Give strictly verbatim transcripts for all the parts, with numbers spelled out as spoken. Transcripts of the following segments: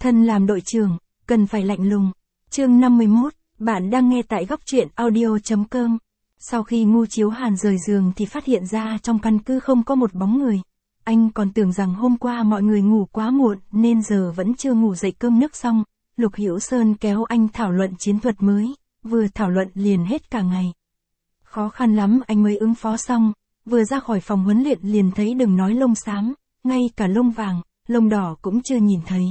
Thân làm đội trưởng, cần phải lạnh lùng. Chương năm mươi mốt, bạn đang nghe tại góc truyện audio.com. Sau khi Ngô Chiếu Hàn rời giường thì phát hiện ra trong căn cứ không có một bóng người. Anh còn tưởng rằng hôm qua mọi người ngủ quá muộn nên giờ vẫn chưa ngủ dậy cơm nước xong. Lục Hiểu Sơn kéo anh thảo luận chiến thuật mới, vừa thảo luận liền hết cả ngày. Khó khăn lắm anh mới ứng phó xong, vừa ra khỏi phòng huấn luyện liền thấy đừng nói lông xám, ngay cả lông vàng, lông đỏ cũng chưa nhìn thấy.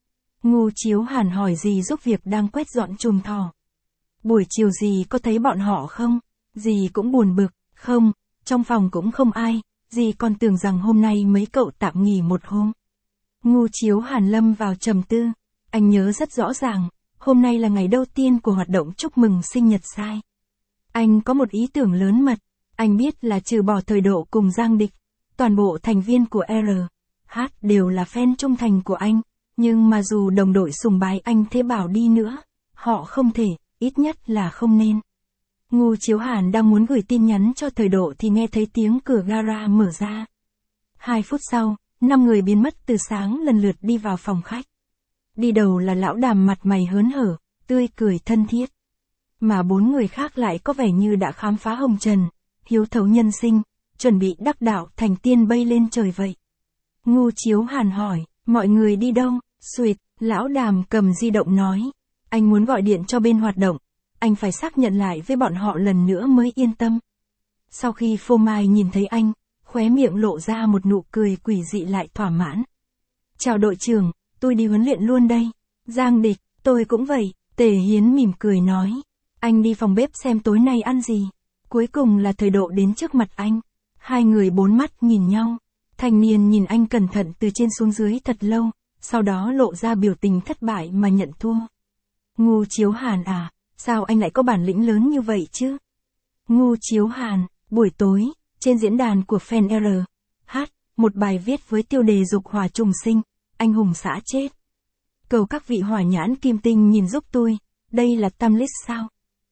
Ngô Chiếu Hàn hỏi dì giúp việc đang quét dọn chùm thỏ. Buổi chiều dì có thấy bọn họ không? Dì cũng buồn bực, không, trong phòng cũng không ai, dì còn tưởng rằng hôm nay mấy cậu tạm nghỉ một hôm. Ngô Chiếu Hàn lâm vào trầm tư, anh nhớ rất rõ ràng, hôm nay là ngày đầu tiên của hoạt động chúc mừng sinh nhật Sai. Anh có một ý tưởng lớn mật, anh biết là trừ bỏ Thời Độ cùng Giang Địch, toàn bộ thành viên của R H đều là fan trung thành của anh, nhưng mà dù đồng đội sùng bái anh thế bảo đi nữa, họ không thể, ít nhất là không nên. Ngô Chiếu Hàn đang muốn gửi tin nhắn cho Thời Độ thì nghe thấy tiếng cửa gara mở ra. Hai phút sau, năm người biến mất từ sáng lần lượt đi vào phòng khách. Đi đầu là lão Đàm mặt mày hớn hở, tươi cười thân thiết. Mà bốn người khác lại có vẻ như đã khám phá hồng trần, hiếu thấu nhân sinh, chuẩn bị đắc đạo thành tiên bay lên trời vậy. Ngô Chiếu Hàn hỏi, mọi người đi đâu? Xuyệt, lão Đàm cầm di động nói, anh muốn gọi điện cho bên hoạt động, anh phải xác nhận lại với bọn họ lần nữa mới yên tâm. Sau khi Phô Mai nhìn thấy anh, khóe miệng lộ ra một nụ cười quỷ dị lại thỏa mãn. Chào đội trưởng, tôi đi huấn luyện luôn đây. Giang Địch, tôi cũng vậy. Tề Hiến mỉm cười nói, anh đi phòng bếp xem tối nay ăn gì. Cuối cùng là Thời Độ đến trước mặt anh. Hai người bốn mắt nhìn nhau. Thanh niên nhìn anh cẩn thận từ trên xuống dưới thật lâu, sau đó lộ ra biểu tình thất bại mà nhận thua. Ngô Chiếu Hàn à, sao anh lại có bản lĩnh lớn như vậy chứ? Ngô Chiếu Hàn, buổi tối, trên diễn đàn của fan R H, một bài viết với tiêu đề dục hỏa trùng sinh, anh hùng xã chết. Cầu các vị hỏa nhãn kim tinh nhìn giúp tôi, đây là Tamlist sao?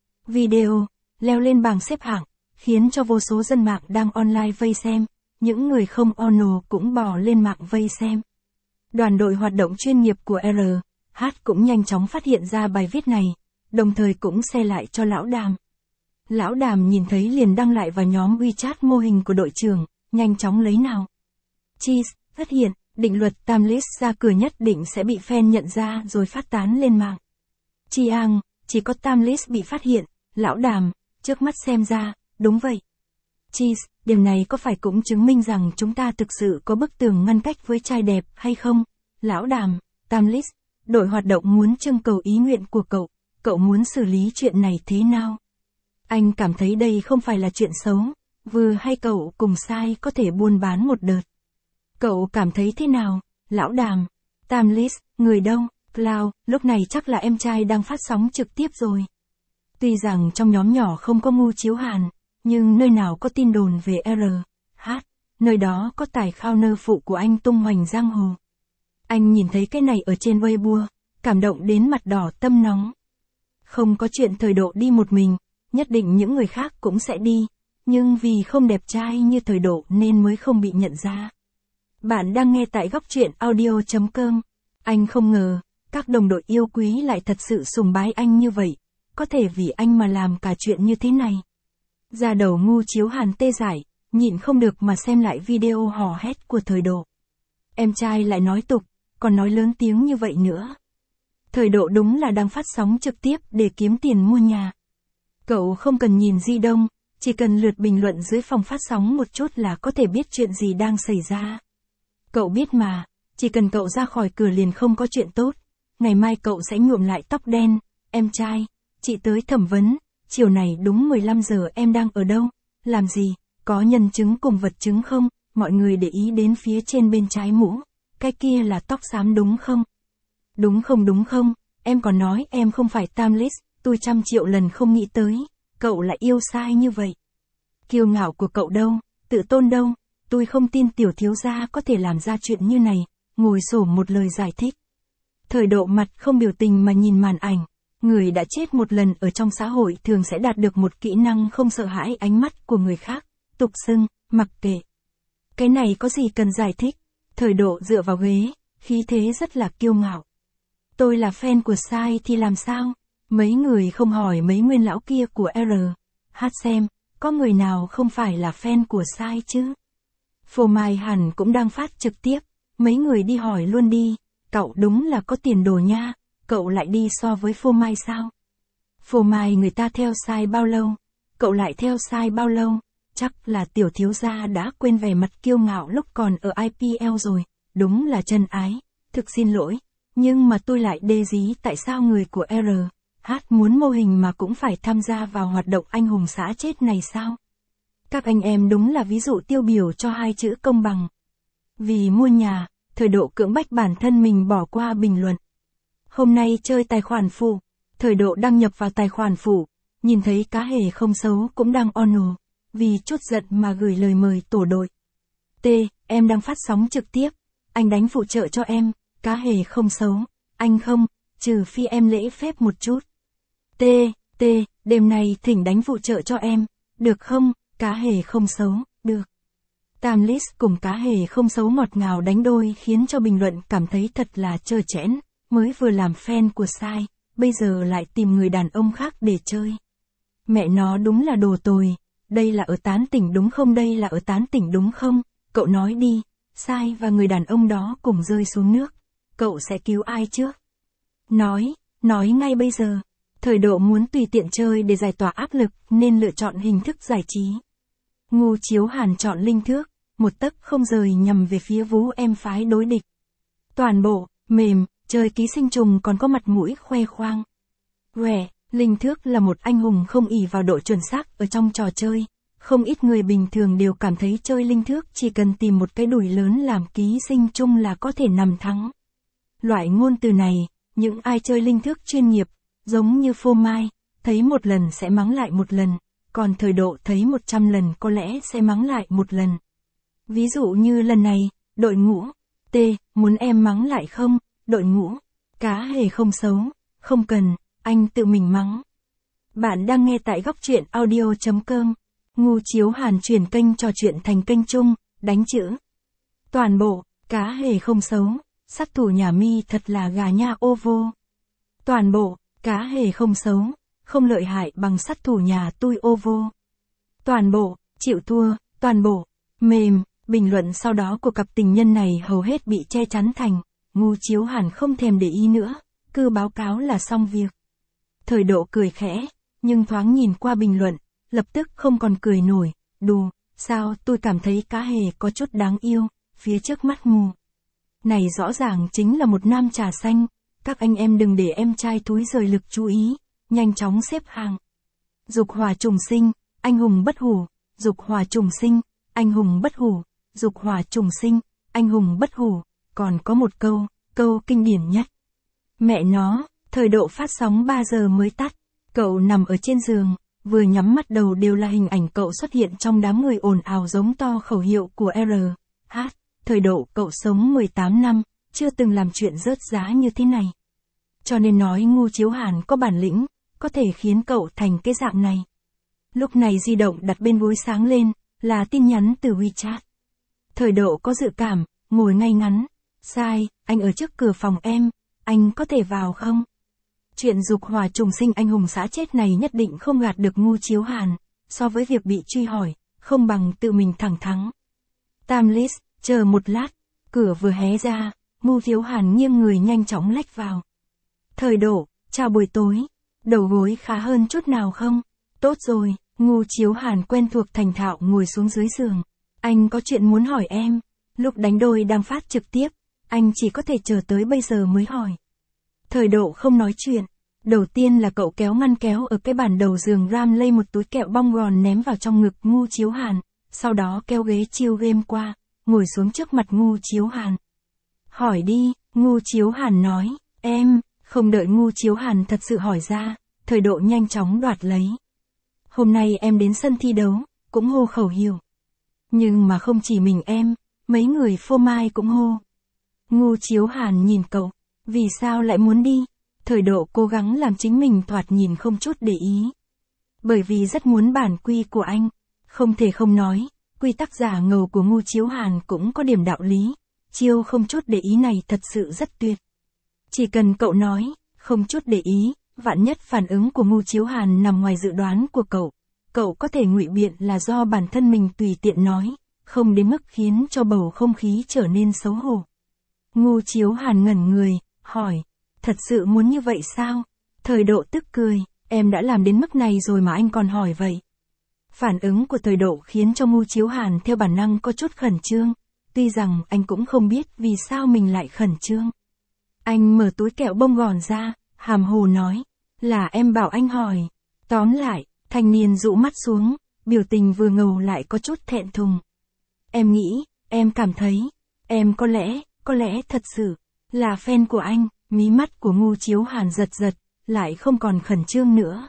Video, leo lên bảng xếp hạng, khiến cho vô số dân mạng đang online vây xem, những người không ono cũng bò lên mạng vây xem. Đoàn đội hoạt động chuyên nghiệp của R H cũng nhanh chóng phát hiện ra bài viết này, đồng thời cũng share lại cho lão Đàm. Lão Đàm nhìn thấy liền đăng lại vào nhóm WeChat mô hình của đội trưởng, nhanh chóng lấy nào. Cheese, phát hiện, định luật Tamlist ra cửa nhất định sẽ bị fan nhận ra rồi phát tán lên mạng. Chiang, chỉ có Tamlist bị phát hiện, lão Đàm, trước mắt xem ra, đúng vậy. Cheese, điều này có phải cũng chứng minh rằng chúng ta thực sự có bức tường ngăn cách với trai đẹp hay không? Lão Đàm, Tamlist, đội hoạt động muốn trưng cầu ý nguyện của cậu, cậu muốn xử lý chuyện này thế nào? Anh cảm thấy đây không phải là chuyện xấu, vừa hay cậu cùng Sai có thể buôn bán một đợt. Cậu cảm thấy thế nào? Lão Đàm, Tamlist, người đâu? Cloud, lúc này chắc là em trai đang phát sóng trực tiếp rồi. Tuy rằng trong nhóm nhỏ không có Ngô Chiếu Hàn, nhưng nơi nào có tin đồn về R H, nơi đó có tài khao nơ phụ của anh tung hoành giang hồ. Anh nhìn thấy cái này ở trên Weibo, cảm động đến mặt đỏ tâm nóng. Không có chuyện Thời Độ đi một mình, nhất định những người khác cũng sẽ đi, nhưng vì không đẹp trai như Thời Độ nên mới không bị nhận ra. Bạn đang nghe tại góc truyện audio.com. Anh không ngờ, các đồng đội yêu quý lại thật sự sùng bái anh như vậy, có thể vì anh mà làm cả chuyện như thế này. Da đầu Ngô Chiếu Hàn tê dại, nhịn không được mà xem lại video hò hét của Thời Độ. Em trai lại nói tục, còn nói lớn tiếng như vậy nữa. Thời Độ đúng là đang phát sóng trực tiếp để kiếm tiền mua nhà. Cậu không cần nhìn di động, chỉ cần lượt bình luận dưới phòng phát sóng một chút là có thể biết chuyện gì đang xảy ra. Cậu biết mà, chỉ cần cậu ra khỏi cửa liền không có chuyện tốt, ngày mai cậu sẽ nhuộm lại tóc đen. Em trai, chị tới thẩm vấn, chiều này đúng mười lăm giờ em đang ở đâu, làm gì, có nhân chứng cùng vật chứng không? Mọi người để ý đến phía trên bên trái mũ, cái kia là tóc xám đúng không? Đúng không đúng không, em còn nói em không phải Tamlist, tôi trăm triệu lần không nghĩ tới, cậu lại yêu Sai như vậy. Kiêu ngạo của cậu đâu, tự tôn đâu, tôi không tin tiểu thiếu gia có thể làm ra chuyện như này, ngồi xổm một lời giải thích. Thời Độ mặt không biểu tình mà nhìn màn ảnh, người đã chết một lần ở trong xã hội thường sẽ đạt được một kỹ năng không sợ hãi ánh mắt của người khác, tục xưng, mặc kệ. Cái này có gì cần giải thích, Thời Độ dựa vào ghế, khí thế rất là kiêu ngạo. Tôi là fan của Sai thì làm sao? Mấy người không hỏi mấy nguyên lão kia của R. H xem, có người nào không phải là fan của Sai chứ? Phô Mai hẳn cũng đang phát trực tiếp, mấy người đi hỏi luôn đi, cậu đúng là có tiền đồ nha, cậu lại đi so với Phô Mai sao? Phô Mai người ta theo Sai bao lâu? Cậu lại theo Sai bao lâu? Chắc là tiểu thiếu gia đã quên vẻ mặt kiêu ngạo lúc còn ở I P L rồi, đúng là chân ái, thực xin lỗi, nhưng mà tôi lại đê dí tại sao người của R. H muốn mô hình mà cũng phải tham gia vào hoạt động anh hùng xã chết này sao? Các anh em đúng là ví dụ tiêu biểu cho hai chữ công bằng. Vì mua nhà, Thời Độ cưỡng bách bản thân mình bỏ qua bình luận. Hôm nay chơi tài khoản phụ, Thời Độ đăng nhập vào tài khoản phụ, nhìn thấy cá hề không xấu cũng đang ono, vì chút giận mà gửi lời mời tổ đội. T, em đang phát sóng trực tiếp, anh đánh phụ trợ cho em, cá hề không xấu, anh không, trừ phi em lễ phép một chút. T, T, đêm nay thỉnh đánh phụ trợ cho em, được không, cá hề không xấu, được. Tamlis cùng cá hề không xấu ngọt ngào đánh đôi khiến cho bình luận cảm thấy thật là trơ trẽn, mới vừa làm fan của Sai, bây giờ lại tìm người đàn ông khác để chơi. Mẹ nó đúng là đồ tồi, đây là ở tán tỉnh đúng không, đây là ở tán tỉnh đúng không, cậu nói đi, Sai và người đàn ông đó cùng rơi xuống nước, cậu sẽ cứu ai trước? Nói, nói ngay bây giờ. Thời Độ muốn tùy tiện chơi để giải tỏa áp lực nên lựa chọn hình thức giải trí. Ngu Chiếu Hàn chọn linh thước, một tấc không rời nhằm về phía Vũ em phái đối địch. Toàn bộ, mềm, chơi ký sinh trùng còn có mặt mũi khoe khoang. Rẻ, linh thước là một anh hùng không ỷ vào độ chuẩn xác ở trong trò chơi. Không ít người bình thường đều cảm thấy chơi linh thước chỉ cần tìm một cái đùi lớn làm ký sinh trùng là có thể nằm thắng. Loại ngôn từ này, những ai chơi linh thước chuyên nghiệp, giống như Phô Mai, thấy một lần sẽ mắng lại một lần, còn Thời Độ thấy một trăm lần có lẽ sẽ mắng lại một lần. Ví dụ như lần này, đội ngũ, T, muốn em mắng lại không, đội ngũ, cá hề không xấu, không cần, anh tự mình mắng. Bạn đang nghe tại góc truyện audio chấm com, Ngu Chiếu Hàn chuyển kênh trò chuyện thành kênh chung, đánh chữ. Toàn bộ, cá hề không xấu, sát thủ nhà mi thật là gà nha ô vô. Toàn bộ, cá hề không xấu, không lợi hại bằng sát thủ nhà tôi ô vô. Toàn bộ, chịu thua, toàn bộ, mềm, bình luận sau đó của cặp tình nhân này hầu hết bị che chắn thành, Ngu Chiếu Hàn không thèm để ý nữa, cứ báo cáo là xong việc. Thời Độ cười khẽ, nhưng thoáng nhìn qua bình luận, lập tức không còn cười nổi, đù, sao tôi cảm thấy cá hề có chút đáng yêu, phía trước mắt mù. Này rõ ràng chính là một nam trà xanh, các anh em đừng để em trai túi rời lực chú ý, nhanh chóng xếp hàng. Dục hỏa trùng sinh, anh hùng bất hủ, dục hỏa trùng sinh, anh hùng bất hủ, dục hỏa trùng sinh, anh hùng bất hủ, còn có một câu, câu kinh điển nhất. Mẹ nó, Thời Độ phát sóng ba giờ mới tắt, cậu nằm ở trên giường, vừa nhắm mắt đầu đều là hình ảnh cậu xuất hiện trong đám người ồn ào giống to khẩu hiệu của R. H. Thời Độ cậu sống mười tám năm, chưa từng làm chuyện rớt giá như thế này. Cho nên nói Ngu Chiếu Hàn có bản lĩnh, có thể khiến cậu thành cái dạng này. Lúc này di động đặt bên gối sáng lên, là tin nhắn từ WeChat. Thời Độ có dự cảm, ngồi ngay ngắn. Sai, anh ở trước cửa phòng em, anh có thể vào không? Chuyện dục hỏa trùng sinh anh hùng xã chết này nhất định không gạt được Ngu Chiếu Hàn, so với việc bị truy hỏi, không bằng tự mình thẳng thắn. Tamlis, chờ một lát, cửa vừa hé ra, Ngu Chiếu Hàn nghiêng người nhanh chóng lách vào. Thời Độ, chào buổi tối, đầu gối khá hơn chút nào không? Tốt rồi, Ngu Chiếu Hàn quen thuộc thành thạo ngồi xuống dưới giường. Anh có chuyện muốn hỏi em, lúc đánh đôi đang phát trực tiếp, anh chỉ có thể chờ tới bây giờ mới hỏi. Thời Độ không nói chuyện, đầu tiên là cậu kéo ngăn kéo ở cái bàn đầu giường ram lây một túi kẹo bong gòn ném vào trong ngực Ngu Chiếu Hàn, sau đó kéo ghế chill game qua, ngồi xuống trước mặt Ngu Chiếu Hàn. Hỏi đi, Ngu Chiếu Hàn nói, em, không đợi Ngu Chiếu Hàn thật sự hỏi ra, Thời Độ nhanh chóng đoạt lấy. Hôm nay em đến sân thi đấu, cũng hô khẩu hiệu. Nhưng mà không chỉ mình em, mấy người Phô Mai cũng hô. Ngu Chiếu Hàn nhìn cậu, vì sao lại muốn đi? Thời Độ cố gắng làm chính mình thoạt nhìn không chút để ý. Bởi vì rất muốn bản quy của anh, không thể không nói, quy tắc giả ngầu của Ngu Chiếu Hàn cũng có điểm đạo lý, chiêu không chút để ý này thật sự rất tuyệt. Chỉ cần cậu nói, không chút để ý, vạn nhất phản ứng của Ngô Chiếu Hàn nằm ngoài dự đoán của cậu. Cậu có thể ngụy biện là do bản thân mình tùy tiện nói, không đến mức khiến cho bầu không khí trở nên xấu hổ. Ngô Chiếu Hàn ngẩn người, hỏi, thật sự muốn như vậy sao? Thời Độ tức cười, em đã làm đến mức này rồi mà anh còn hỏi vậy. Phản ứng của Thời Độ khiến cho Ngô Chiếu Hàn theo bản năng có chút khẩn trương, tuy rằng anh cũng không biết vì sao mình lại khẩn trương. Anh mở túi kẹo bông gòn ra, hàm hồ nói, là em bảo anh hỏi. Tóm lại, thanh niên dụ mắt xuống, biểu tình vừa ngầu lại có chút thẹn thùng. Em nghĩ, em cảm thấy, em có lẽ, có lẽ thật sự, là fan của anh. Mí mắt của Ngô Chiếu Hàn giật giật, lại không còn khẩn trương nữa.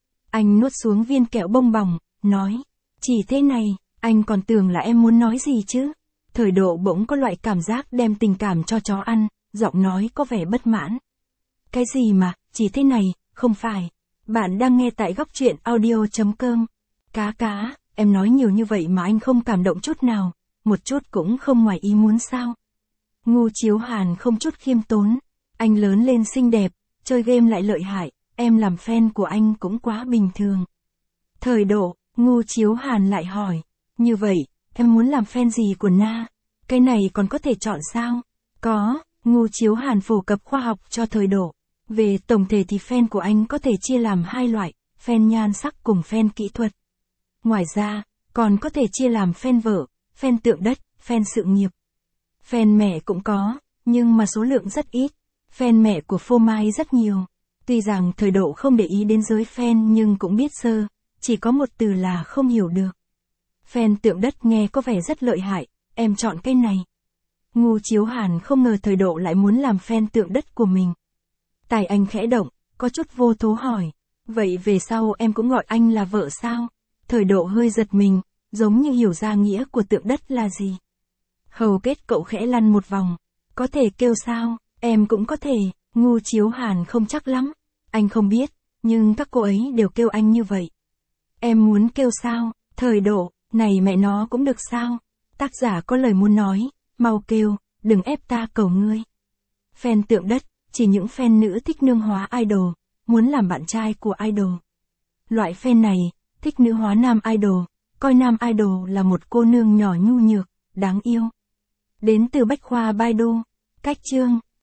Anh nuốt xuống viên kẹo bông bỏng, nói, chỉ thế này, anh còn tưởng là em muốn nói gì chứ. Thời Độ bỗng có loại cảm giác đem tình cảm cho chó ăn, giọng nói có vẻ bất mãn. Cái gì mà, chỉ thế này, không phải. Bạn đang nghe tại góc truyện audio chấm com. Cá cá, em nói nhiều như vậy mà anh không cảm động chút nào, một chút cũng không ngoài ý muốn sao. Ngô Chiếu Hàn không chút khiêm tốn. Anh lớn lên xinh đẹp, chơi game lại lợi hại, em làm fan của anh cũng quá bình thường. Thời Độ, Ngô Chiếu Hàn lại hỏi, như vậy, em muốn làm fan gì của Na? Cái này còn có thể chọn sao? Có, Ngô Chiếu Hàn phổ cập khoa học cho Thời Độ. Về tổng thể thì fan của anh có thể chia làm hai loại, fan nhan sắc cùng fan kỹ thuật. Ngoài ra, còn có thể chia làm fan vợ, fan tượng đất, fan sự nghiệp. Fan mẹ cũng có, nhưng mà số lượng rất ít. Fan mẹ của Phô Mai rất nhiều. Tuy rằng Thời Độ không để ý đến giới fan nhưng cũng biết sơ, chỉ có một từ là không hiểu được. Fan tượng đất nghe có vẻ rất lợi hại, em chọn cái này. Ngô Chiếu Hàn không ngờ Thời Độ lại muốn làm fan tượng đất của mình. Tai anh khẽ động, có chút vô thố hỏi, vậy về sau em cũng gọi anh là vợ sao? Thời Độ hơi giật mình, giống như hiểu ra nghĩa của tượng đất là gì. Hầu kết cậu khẽ lăn một vòng, có thể kêu sao? Em cũng có thể. Ngô Chiếu Hàn không chắc lắm. Anh không biết, nhưng các cô ấy đều kêu anh như vậy. Em muốn kêu sao? Thời Độ, này mẹ nó cũng được sao? Tác giả có lời muốn nói, mau kêu, đừng ép ta cầu ngươi. Fan tượng đất, chỉ những fan nữ thích nương hóa idol, muốn làm bạn trai của idol. Loại fan này, thích nữ hóa nam idol, coi nam idol là một cô nương nhỏ nhu nhược, đáng yêu. Đến từ Bách Khoa Baidu, cách chương.